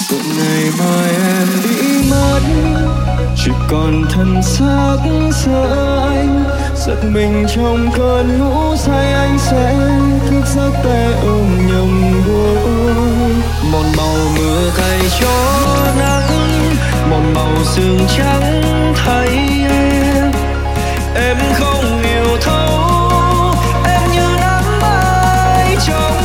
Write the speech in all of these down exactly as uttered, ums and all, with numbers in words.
Rồi ngày mai em đi mất, chỉ còn thân xác sợ anh. Giật mình trong cơn ngủ say, anh sẽ thức giấc tay ôm nhầm gối. Một màu mưa thay cho nắng, một màu sương trắng thay em. Em không hiểu thấu, em như nắng mai trong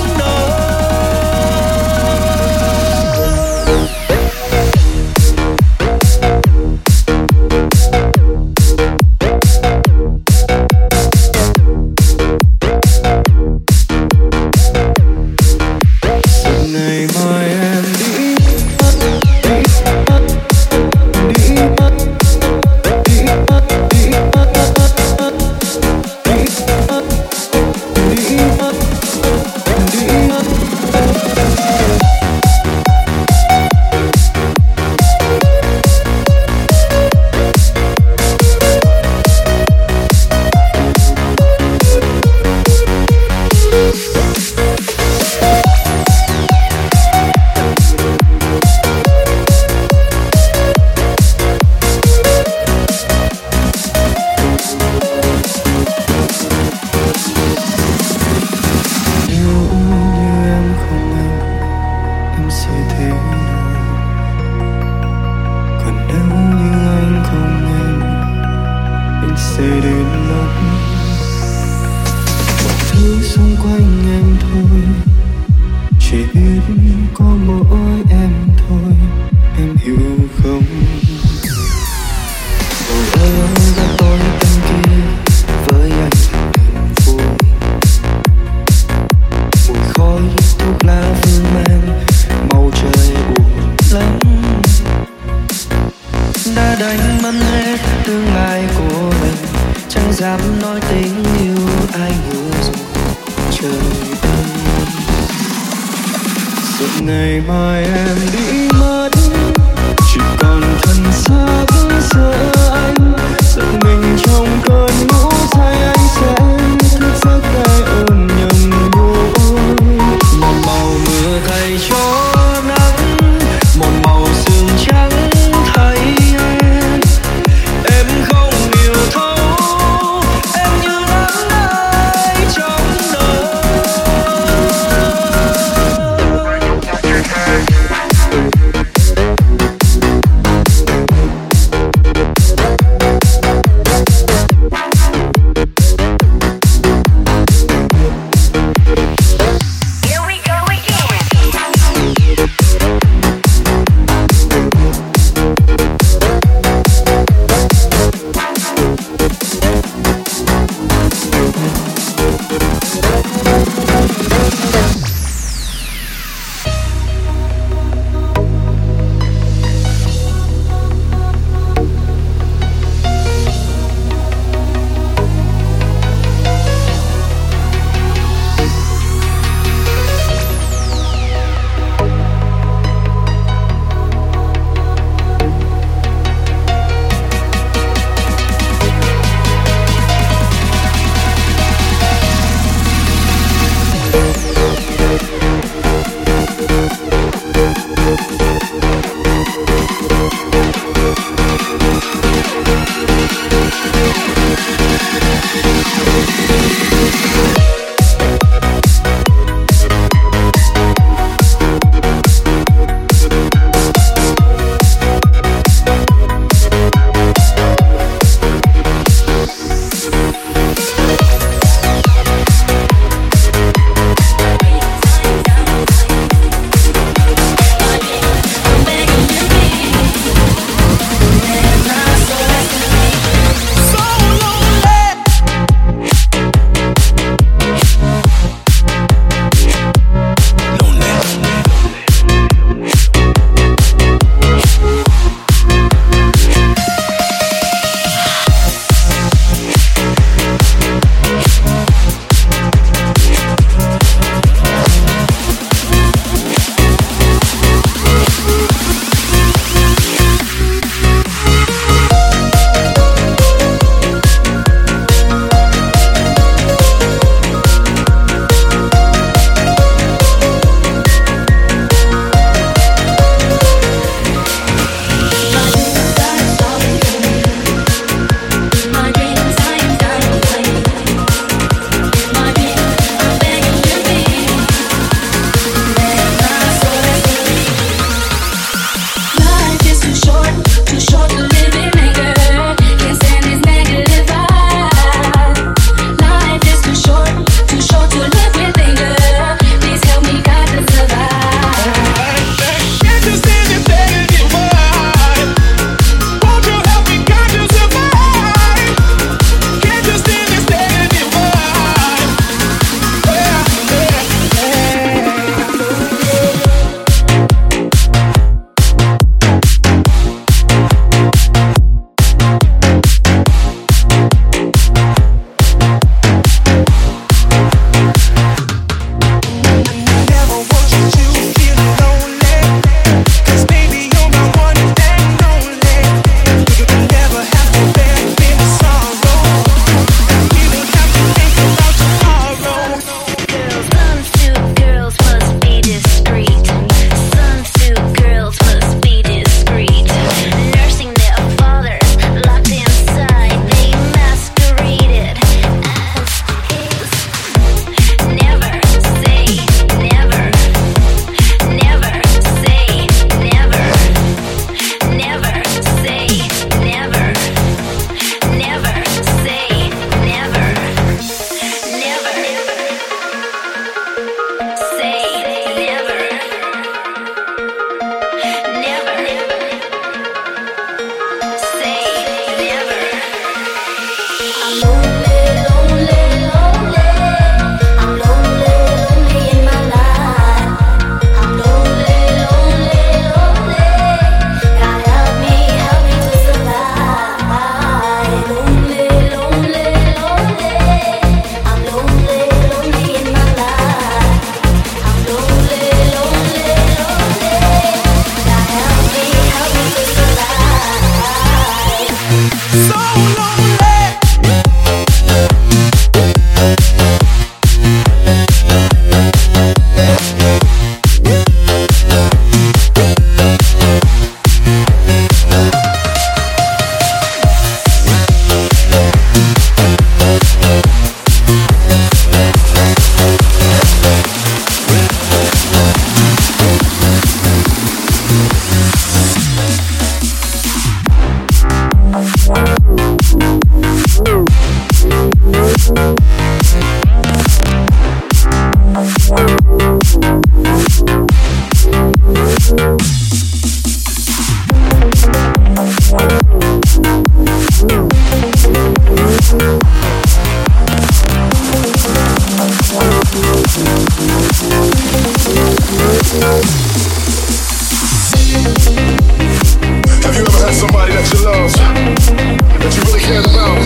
Have you ever had somebody that you love, that you really cared about,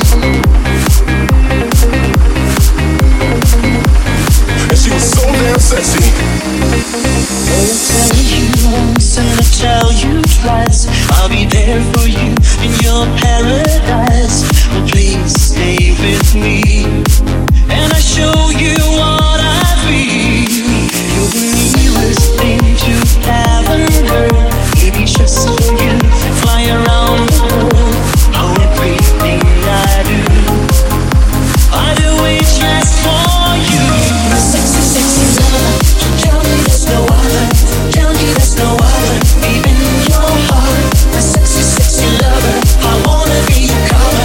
and she was so damn sexy? I'll tell you once and I'll tell you twice. I'll be there for you in your paradise. Oh, please stay with me, and I show you what I feel. You're the nearest thing to heaven and earth. Baby, just for you, fly around the world. Oh, everything I do, I do it just for you. My sexy, sexy lover, tell me there's no other. Tell me there's no other. Deep in your heart, my sexy, sexy lover, I wanna be your color.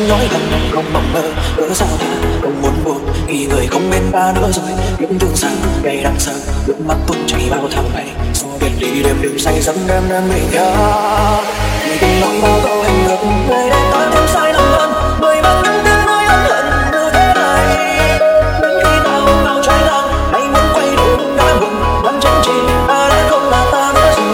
nói lầm không mộng mơ, cớ sao ta không muốn buồn khi người không bên ta nữa rồi. Những thương xa ngày đằng sau nước mắt tuôn chảy bao tháng ngày, sau biệt ly đêm đêm say giấc đêm đêm mình nhớ. Người tình nói bao câu hành động người đã ta thêm sai lầm hơn, bởi bao những tiếng nói ân hận như thế này. Đến khi tao vào trái ngang nay muốn quay đường đã buồn, vẫn chân chỉ ta đã không là ta nữa rồi.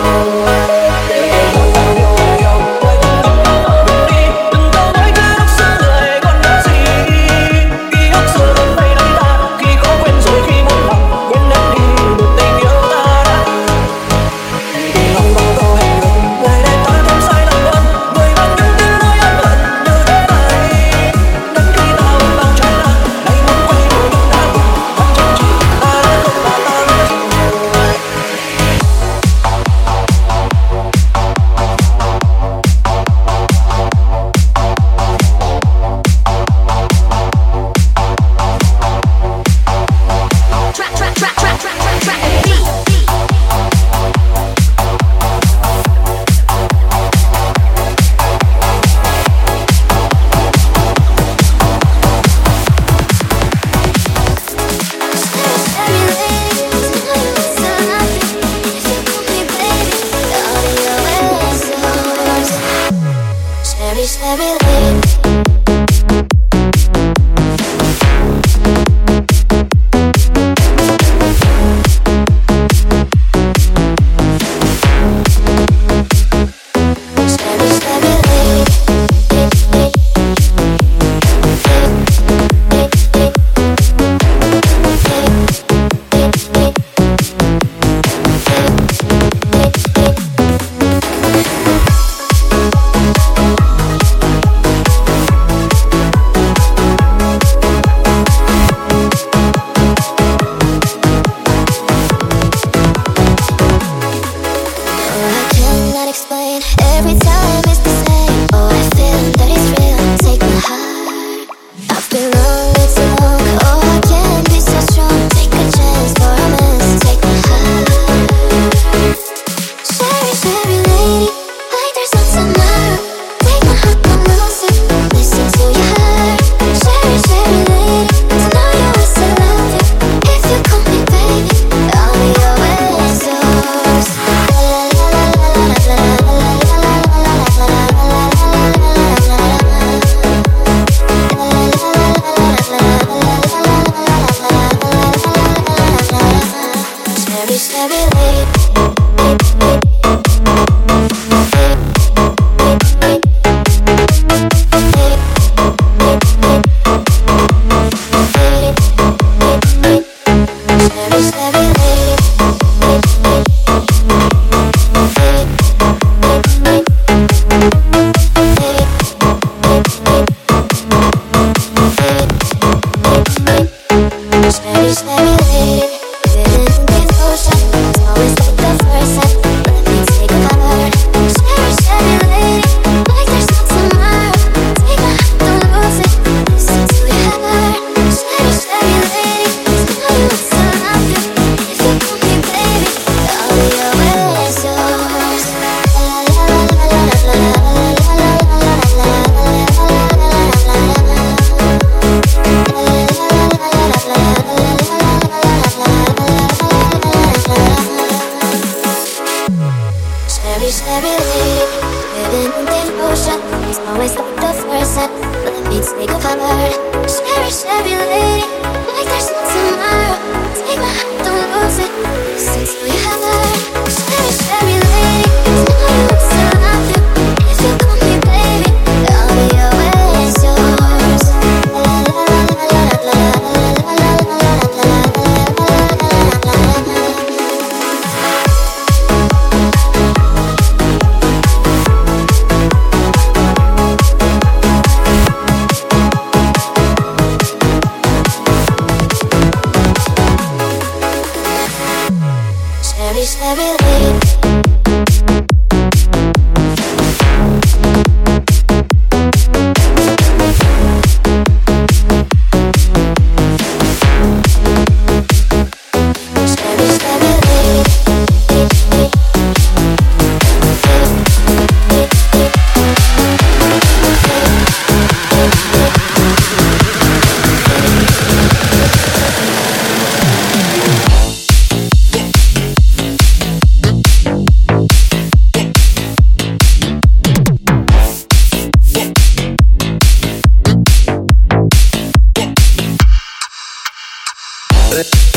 Cherish every day.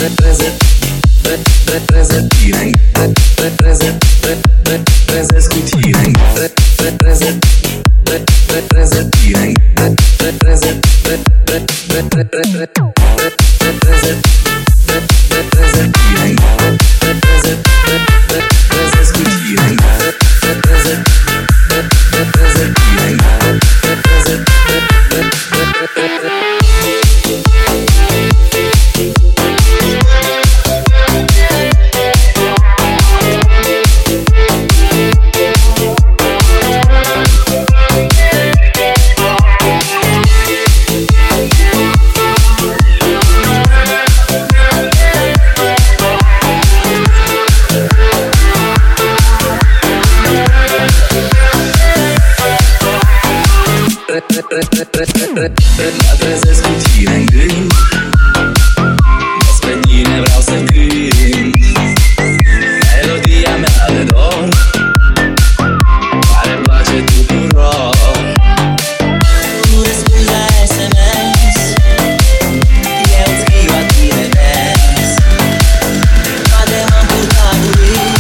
Mă trezesc cu tine în gând, despre tine vreau să cânt melodia mea de dor, care-mi place tuturor. Tu răspunzi la S M S, eu scriu la tine vers. Poate m-am purtat urât,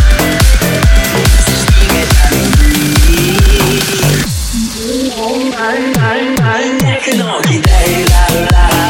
să știi că te-am iubit. Trec în ochii tăi, la la la.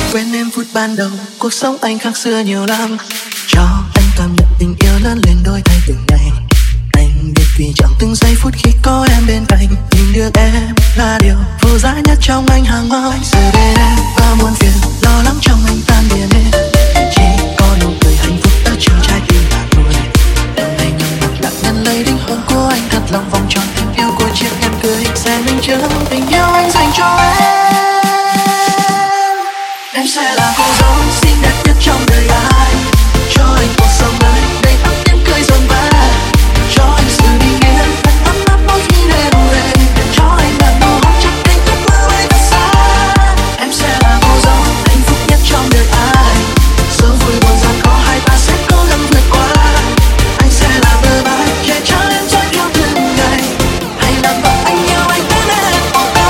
Quên em phút ban đầu, cuộc sống anh khác xưa nhiều lắm. Cho anh cảm nhận tình yêu lớn lên đôi thay từng ngày. Anh biết vì chẳng từng giây phút khi có em bên cạnh. Tìm được em là điều vô giá nhất trong anh hàng mong. Giờ bên em bao muôn phiền, lo lắng trong anh tan biến hết. Chỉ có nụ cười hạnh phúc ở trong trái tim mà thôi. Hôm nay ngắm mặt đã ngăn lấy linh hồn của anh, thật lòng vòng tròn tình yêu của chiếc nhẫn cưới sẽ minh chứng tình yêu anh dành cho em. Em sẽ là cô dâu xinh đẹp nhất trong đời anh, cho anh cuộc sống mới đầy ắp tiếng cười rộn vã, cho anh sự bình yên thật ấm áp mỗi khi đêm về, cho anh là nụ hôn chắc anh thức mơ bay thật xa. Em sẽ là cô dâu hạnh phúc nhất trong đời anh, sớm vui buồn gian khó hai ta sẽ cố gắng vượt qua. Anh sẽ là bờ vai che chở em dõi theo từng ngày, hãy làm vợ anh yêu anh đến hết cuộc đời.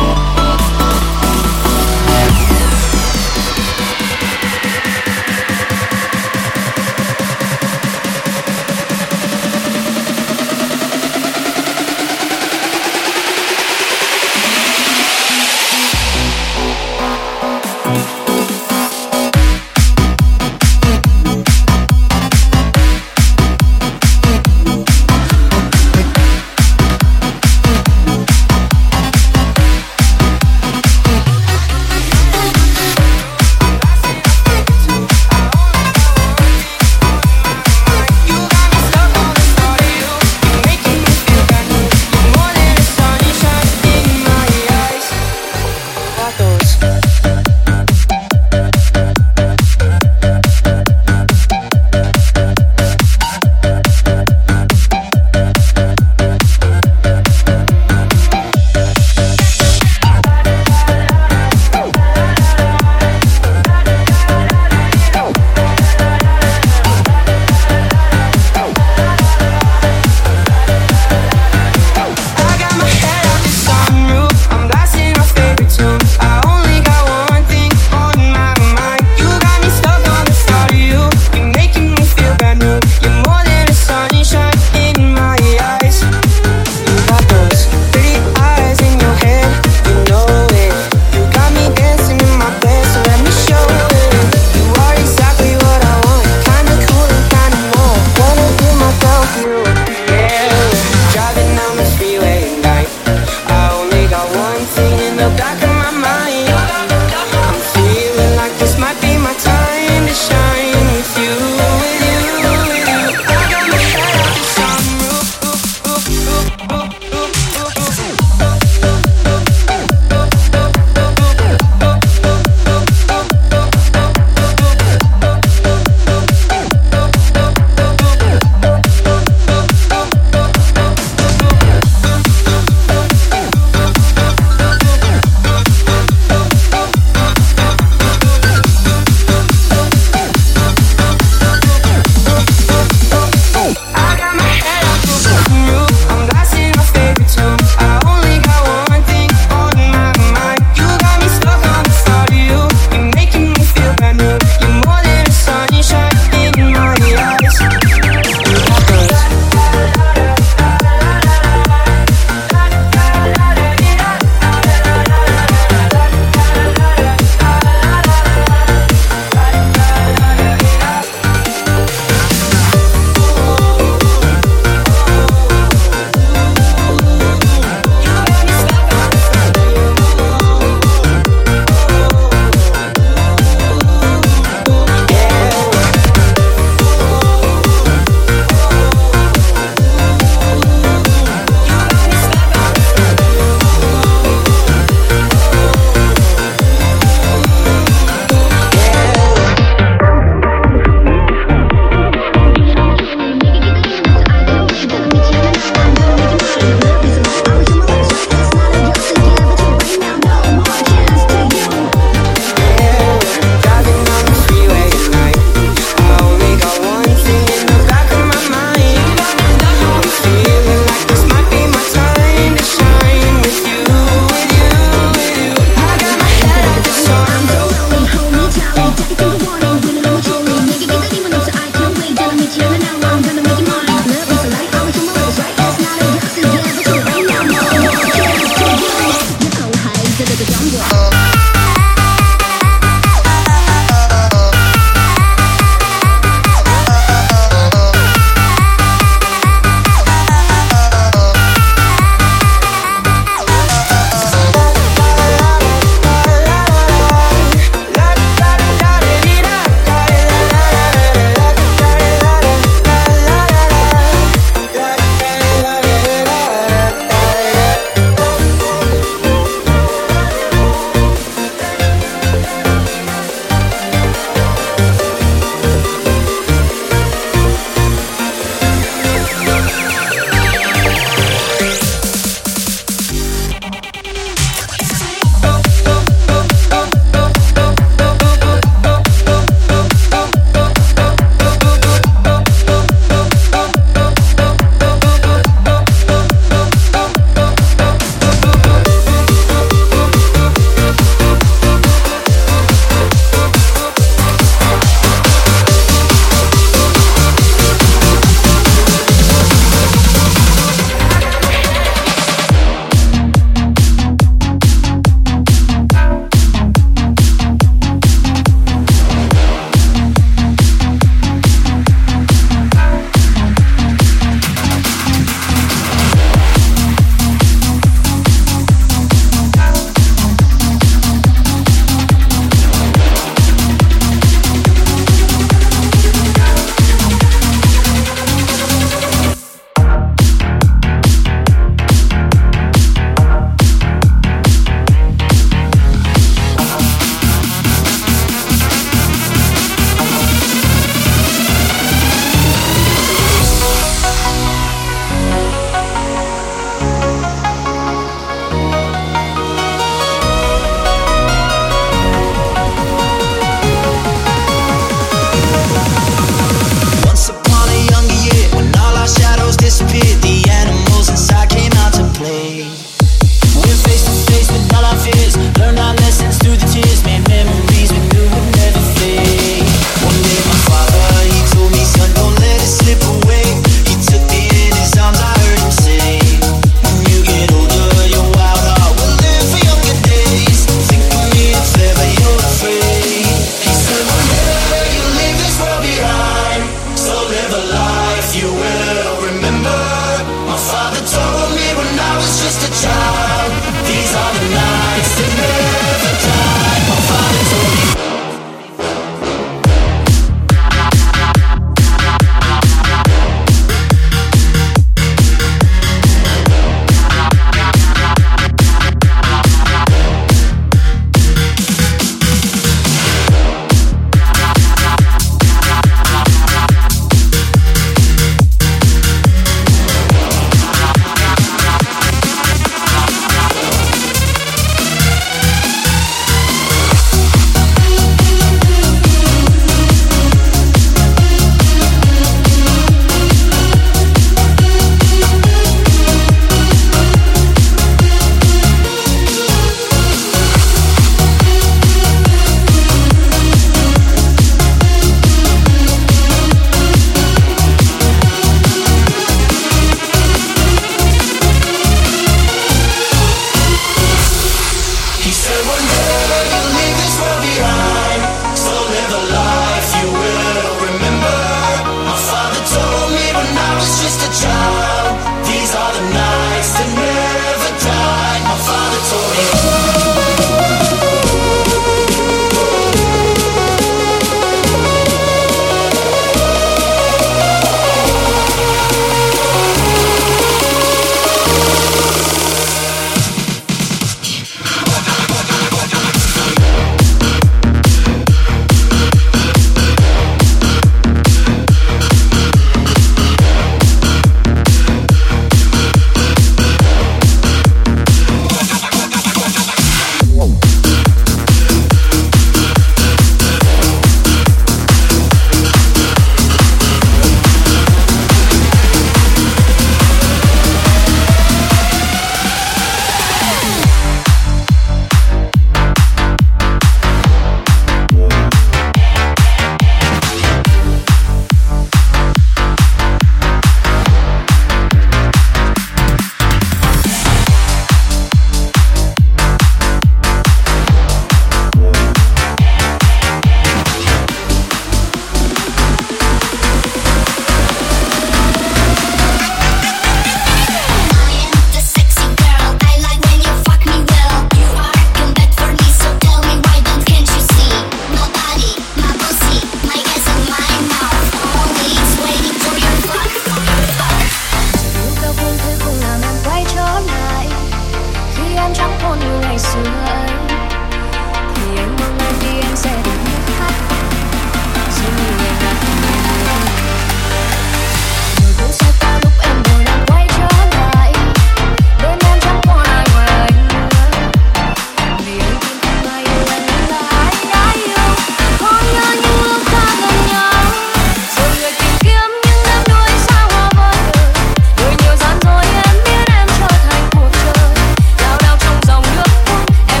Em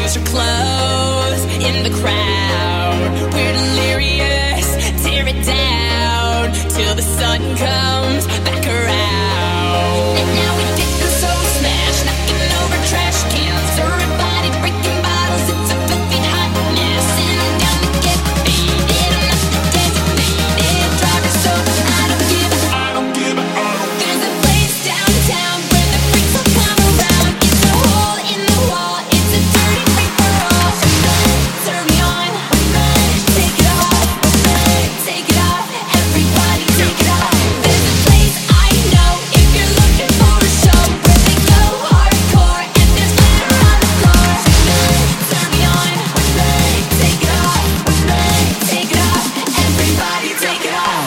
lose your clothes in the crowd. We're delirious, tear it down till the sun comes back around. And now we dip and so smash, knocking over trash cans, everybody breaking bottles. It's a filthy hot mess, and I'm down to get faded. I'm not the designated driver, so I don't give a I don't give a I don't. There's a place downtown where the freaks will come around. It's a hole in the wall, it's a dirty free for all. Turn me on, take it off, take it off, everybody take it off. There's a place I know if you're looking for a show where they go hardcore and there's glitter on the floor. Turn me on, take it off, take it off, everybody take it off.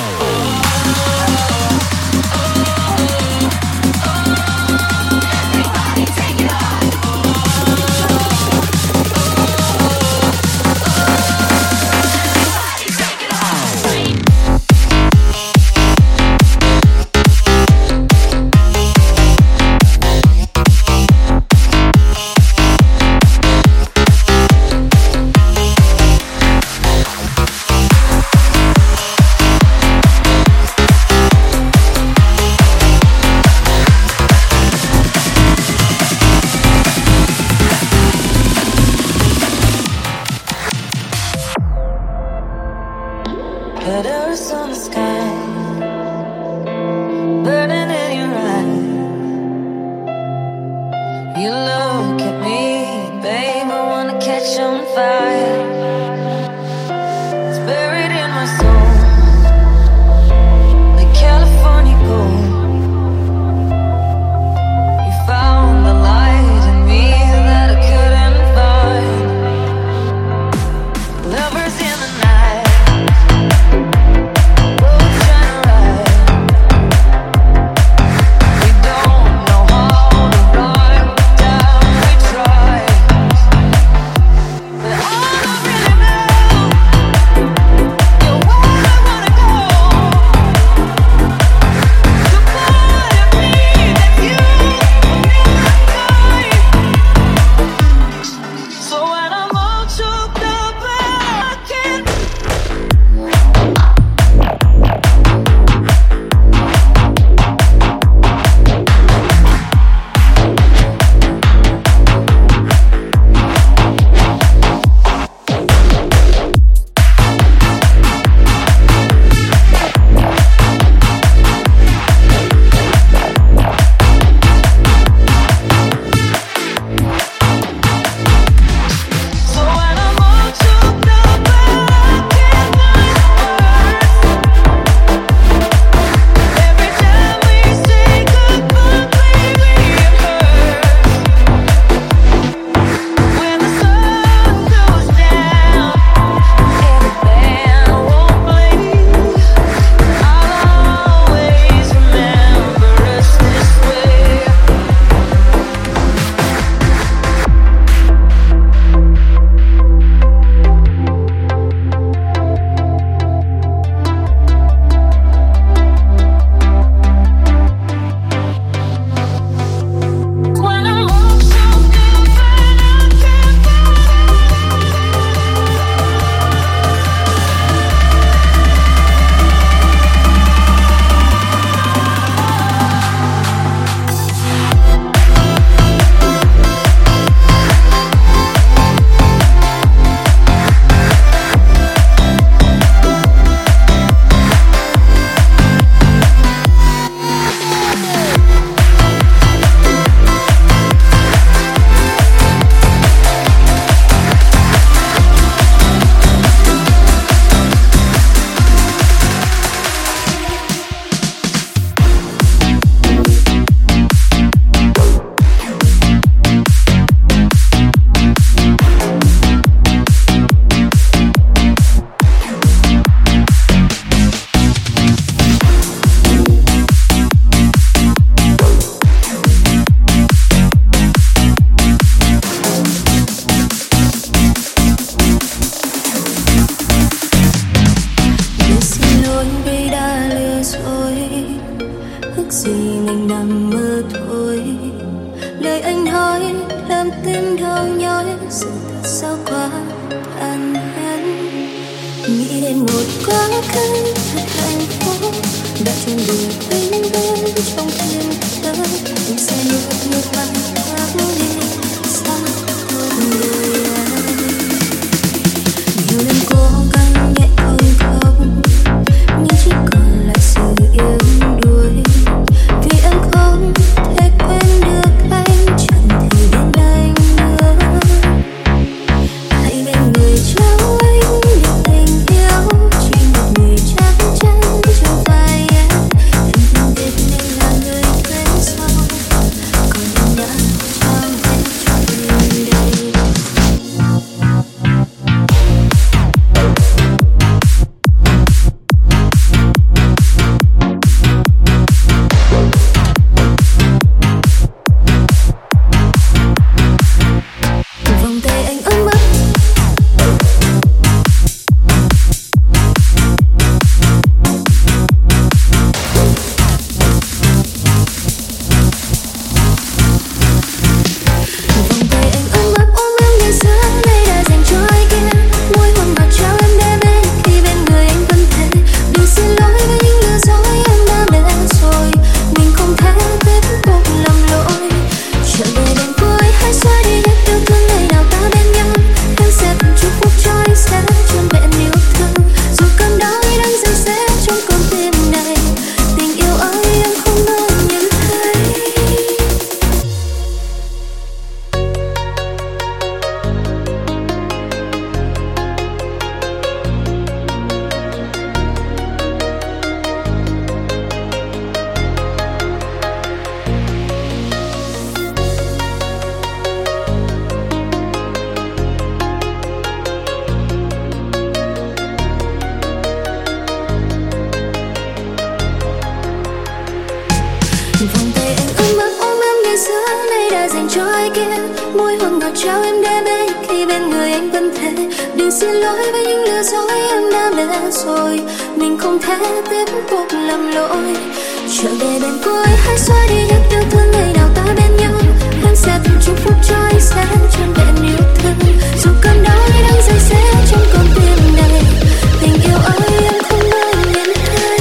Everybody take it off. Everybody take it off. Letters on the sky, burning in your eyes. You look at me, babe, I wanna catch on fire. It's buried in my soul, like California gold. You found the light in me that I couldn't find. Lovers in the night, lời anh nói làm tim đau nhói sự sao quá tàn nhẫn. Nghĩ đến một quá khứ thật hạnh phúc đã chung đùa bên bên trong thiên thơ, em sẽ nước nước mắt khác đi xa hơn người anh. Nhiều lần cố gắng nhẹ không không nhưng chỉ còn lại sự yếu đuối, vì em không thể quên được anh, chẳng thể bên anh nữa. Hãy bên người trao anh được tình yêu, chỉ một người chắc chắn trong vai em. Em không biết nên là người thế sao, còn em đã trao hết cho mình đây. Vòng tay anh ấm áp, vòng tay anh ấm áp ôm em ngày xưa nay đã dành cho ai kia. Môi hôn ngọt trao em đê mê khi bên người anh vẫn thế. Đừng xin lỗi với những lừa dối em đã để rồi, mình không thể tiếp tục lầm lỗi. Trở về đêm cuối hãy xóa đi hết yêu thương ngày nào ta bên nhau. Em sẽ từng chúc phúc cho anh sẽ trọn vẹn yêu thương, dù cơn đau ấy đang dày xéo trong con tim này. Tình yêu ơi em không nơi nhìn thấy. Vòng tay anh ấm áp ôm em ngày xưa nay đã dành cho ai kia. Môi hôn ngọt trao em đê mê khi bên người anh vẫn thế. Đừng xin lỗi với những lừa dối em đã để rồi, mình không thể tiếp tục lầm lỗi. Trở về bên cuối hãy xóa đi hết yêu thương ngày nào ta bên nhau. Em sẽ từng chúc phúc cho anh sẽ trọn vẹn yêu thương, dù cơn đau ấy đang dày xéo trong con tim này. Tình yêu ơi em không nơi nhìn thấy.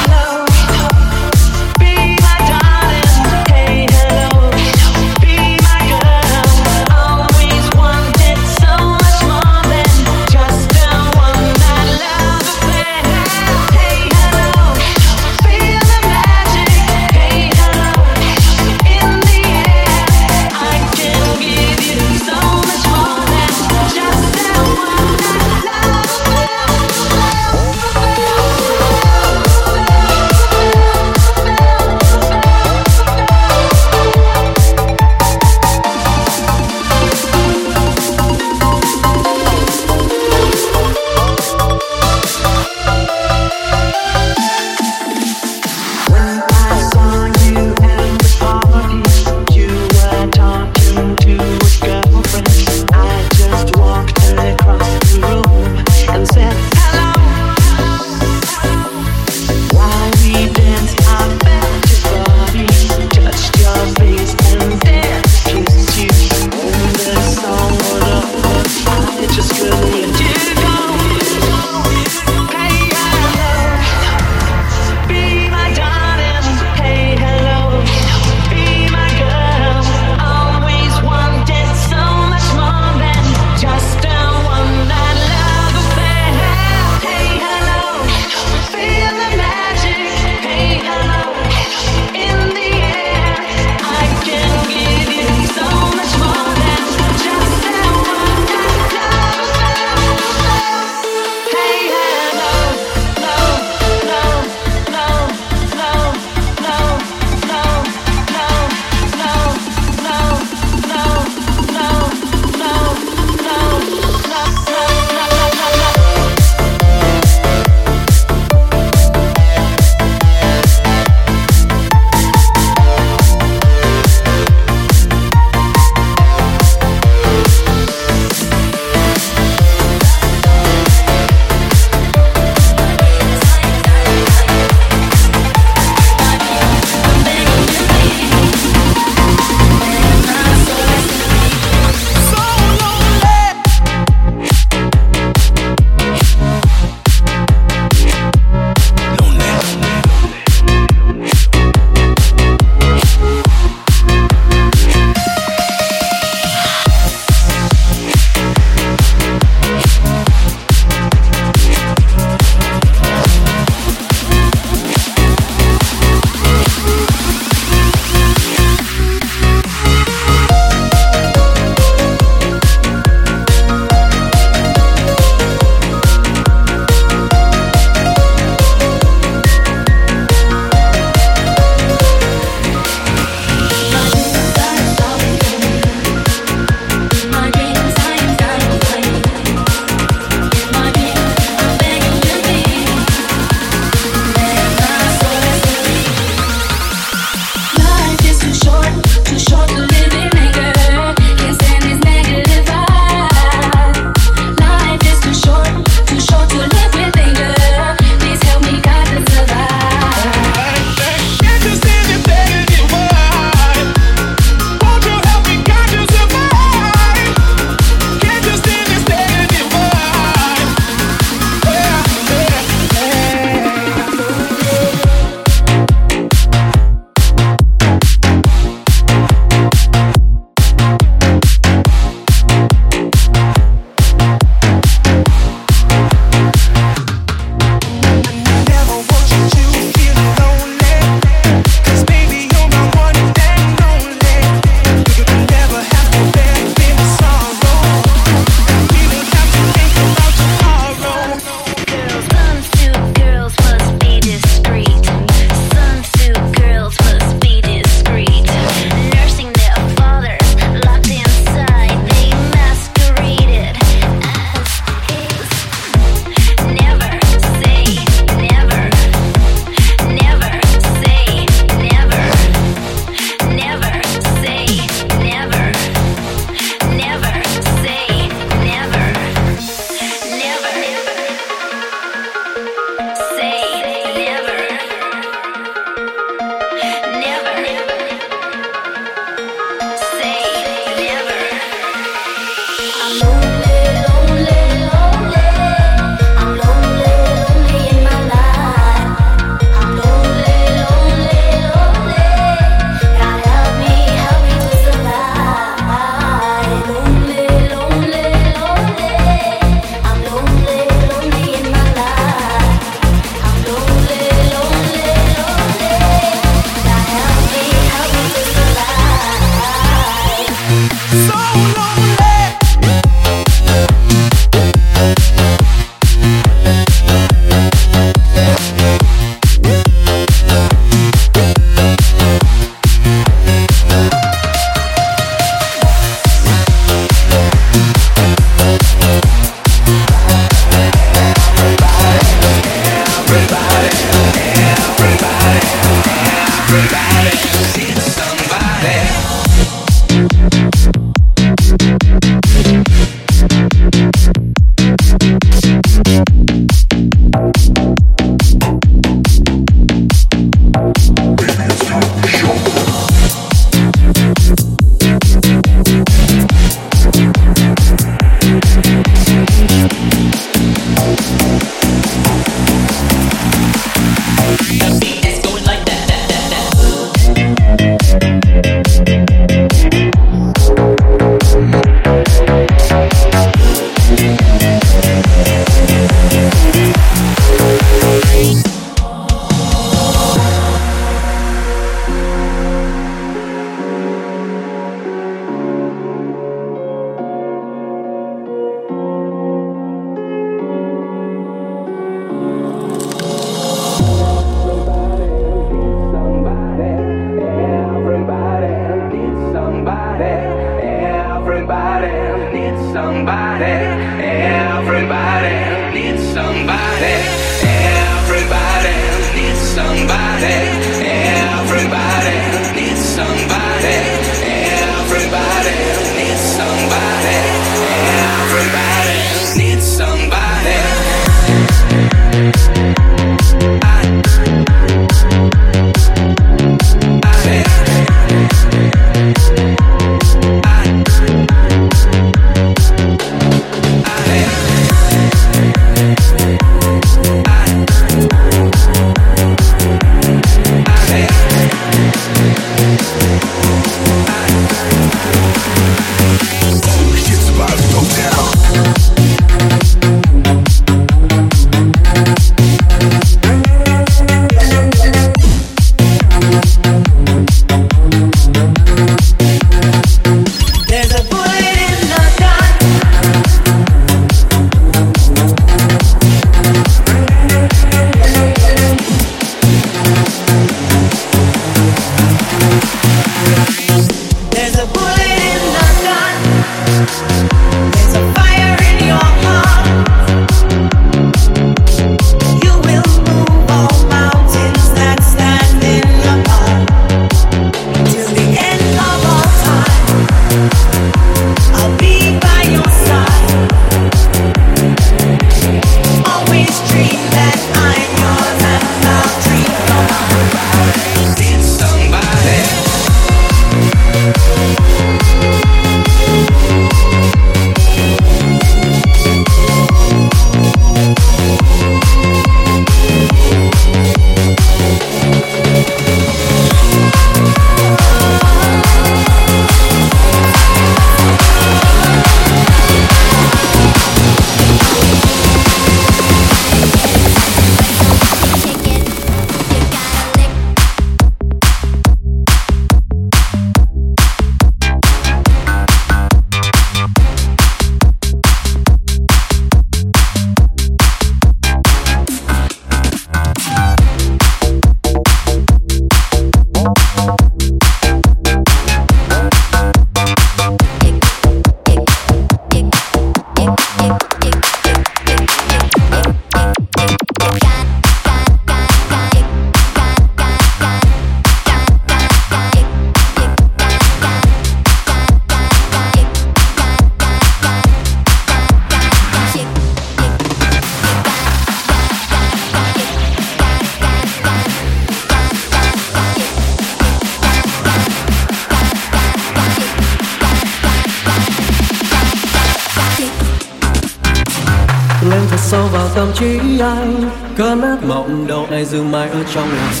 sâu vào tâm trí anh, cơn ác mộng đầu này dừng mãi ở trong lòng.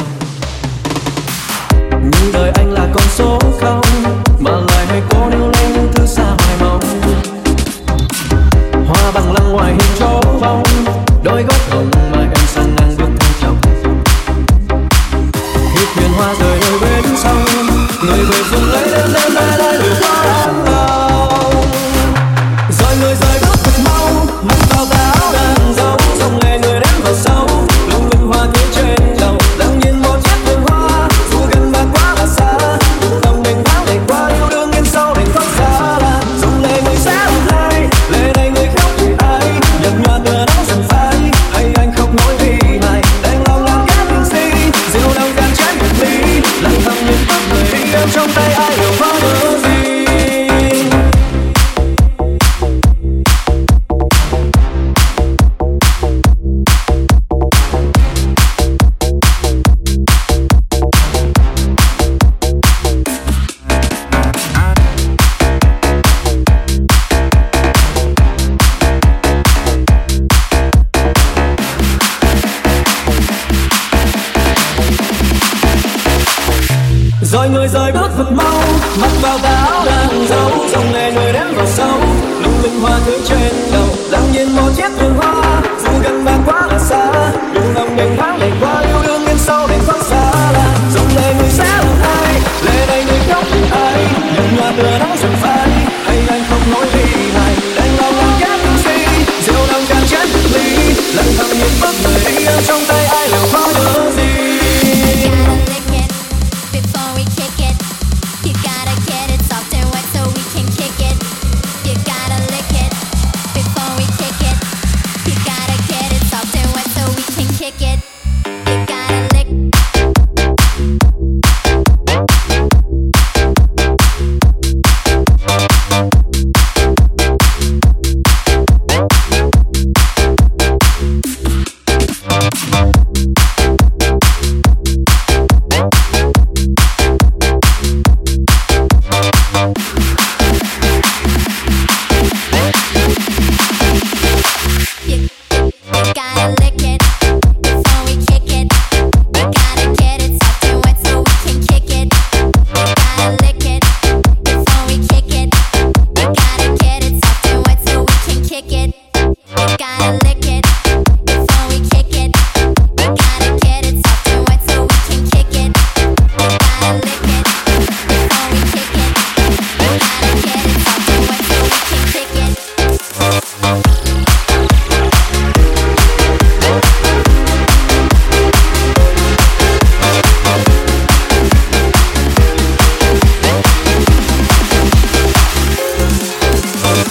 Nhưng đời anh là con số không, mà lại hay cố níu lấy những thứ xa hoài mong. Hoa bằng lăng ngoài hình chỗ bóng, đôi gót hồng mà em sang ngang bước theo chồng. Khi thuyền hoa rời ở bên sông, người về dừng lấy đêm đêm lại lại được hoa đám lòng. Rồi người rời bước thật mau, mặc vào tà áo đàn dấu, dòng nghề người đến vào sâu, lung linh hoa thế trên đầu, lặng nhìn một chiếc vườn hoa, dù gần và quá là xa, dòng mình tháng ngày qua yêu đương yên sâu đành khóc xa lạ. Dòng lệ người sẽ không hay, lệ này người khóc vì ai, nhạt nhòa tựa nắng dần phai, hay anh khóc nỗi vì ai, đành lòng làm ghét tình si, rượu đau gan chén biệt ly, lặng thầm nhìn tóc người đi em trong tay ai hiểu khó nhớ gì. Rồi người rời bước thật mau, mặc vào tà áo đàn dấu, dòng nghề người đến vào sâu, lung linh hoa thứ trên đầu, lặng nhìn một chiếc vườn hoa, dù gần và quá là xa, nhưng lòng mình tháng ngày qua yêu đương yên sâu đành khóc xa lạ. Dòng lệ người sẽ là ai, lệ này người khóc vì ai, nhạt nhòa tựa nắng dần phai, hay anh khóc nỗi vì ai, đành lòng làm ghét tình si, rượu đau gan chén biệt ly, lặng thầm nhìn bước người đi em trong tay ai liệu khó nhớ gì. Before we kick it, you gotta get it soft and wet so we can kick it. it. You gotta